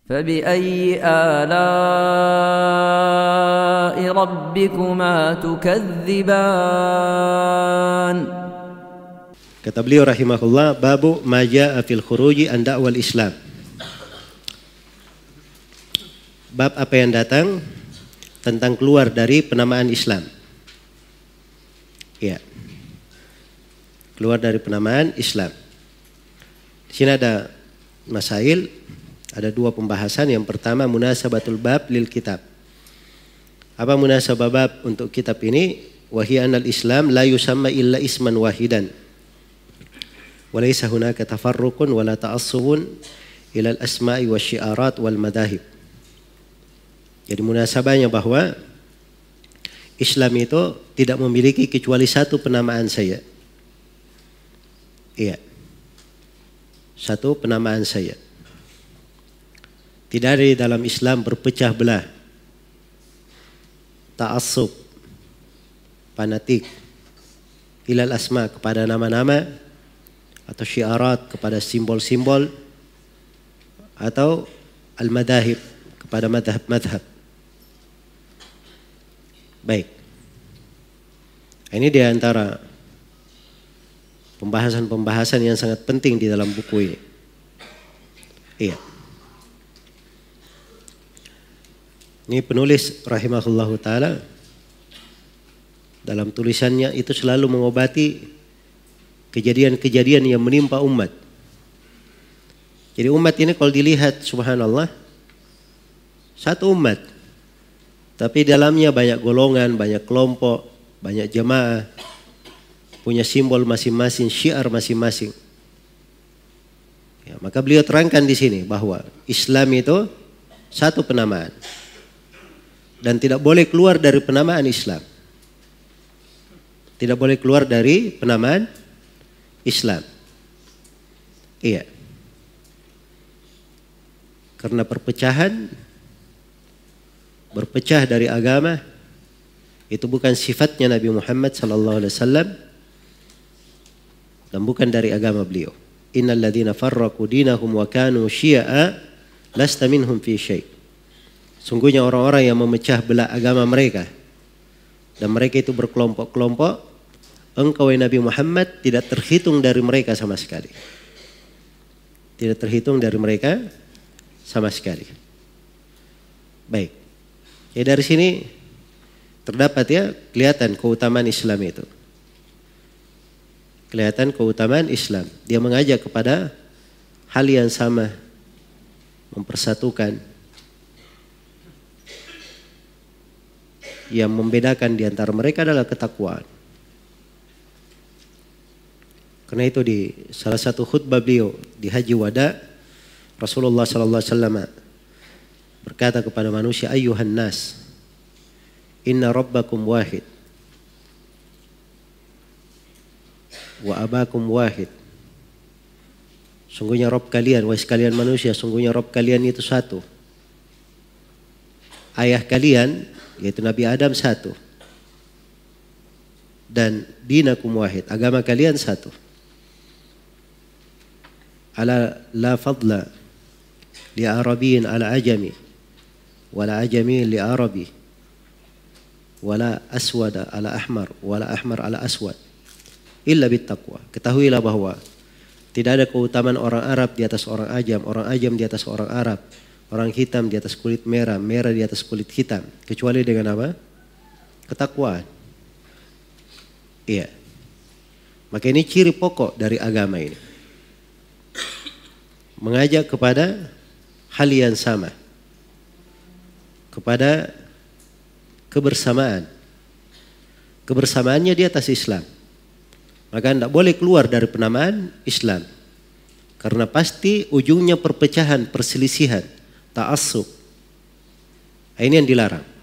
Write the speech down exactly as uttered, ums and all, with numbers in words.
فبأي آلاء ربكما تكذبان. Kata beliau rahimahullah, babu ma jaa fil khuruji an da'wal Islam. Bab apa yang datang tentang keluar dari penamaan Islam. Ya. Keluar dari penamaan Islam. Di sini ada masail, ada dua pembahasan. Yang pertama munasabatul bab lil kitab. Apa munasabah bab untuk kitab ini? Wa hiya anal Islam la yusamma illa isman wahidan. Wa laysa hunaka tafarruqun wa la ta'assubun ila al-asma'i wasyi'arat wal madahib. Jadi munasabahnya bahwa Islam itu tidak memiliki kecuali satu penamaan saja. Iya. Satu penamaan saja. Tidak ada di dalam Islam berpecah belah, ta'assub, fanatik, ilal asma kepada nama-nama, atau syiarat kepada simbol-simbol, atau al-madahib kepada madhab-madhab. Baik. Ini di antara pembahasan-pembahasan yang sangat penting di dalam buku ini. Iya. Ini penulis rahimahullahu ta'ala dalam tulisannya itu selalu mengobati kejadian-kejadian yang menimpa umat. Jadi umat ini kalau dilihat subhanallah satu umat, tapi dalamnya banyak golongan, banyak kelompok, banyak jemaah, punya simbol masing-masing, syiar masing-masing. Ya, maka beliau terangkan di sini bahwa Islam itu satu penamaan dan tidak boleh keluar dari penamaan Islam. Tidak boleh keluar dari penamaan Islam. Iya. Karena perpecahan, berpecah dari agama itu bukan sifatnya Nabi Muhammad sallallahu alaihi wasallam dan bukan dari agama beliau. Innal ladzina farraqu dinahum wa kanu syi'a lasta minhum fi syai'. Sungguhnya orang-orang yang memecah belah agama mereka dan mereka itu berkelompok-kelompok, engkau Nabi Muhammad tidak terhitung dari mereka sama sekali. Tidak terhitung dari mereka sama sekali. Baik. Ya dari sini terdapat ya kelihatan keutamaan Islam itu. Kelihatan keutamaan Islam. Dia mengajak kepada hal yang sama, mempersatukan. Yang membedakan di antara mereka adalah ketakwaan. Karena itu di salah satu khutbah beliau di Haji Wada, Rasulullah sallallahu alaihi wasallam berkata kepada manusia, ayyuhan nas, inna rabbakum wahid wa abakum wahid. Sungguhnya Rabb kalian, wahai sekalian manusia, sungguhnya Rabb kalian itu satu. Ayah kalian yaitu Nabi Adam satu. Dan dinakum wahid, agama kalian satu. Ala la fadla li arabiyyin ala ajami wala ajami li arabi wala aswada ala ahmar wala ahmar ala aswad illa bittaqwa. Ketahuilah bahwa tidak ada keutamaan orang Arab di atas orang ajam, orang ajam di atas orang Arab, orang hitam di atas kulit merah, merah di atas kulit hitam, kecuali dengan apa? Ketakwaan. Iya. Maka ini ciri pokok dari agama ini. Mengajak kepada hal yang sama. Kepada kebersamaan. Kebersamaannya di atas Islam. Maka tidak boleh keluar dari penamaan Islam. Karena pasti ujungnya perpecahan, perselisihan, ta'assub. Ini yang dilarang.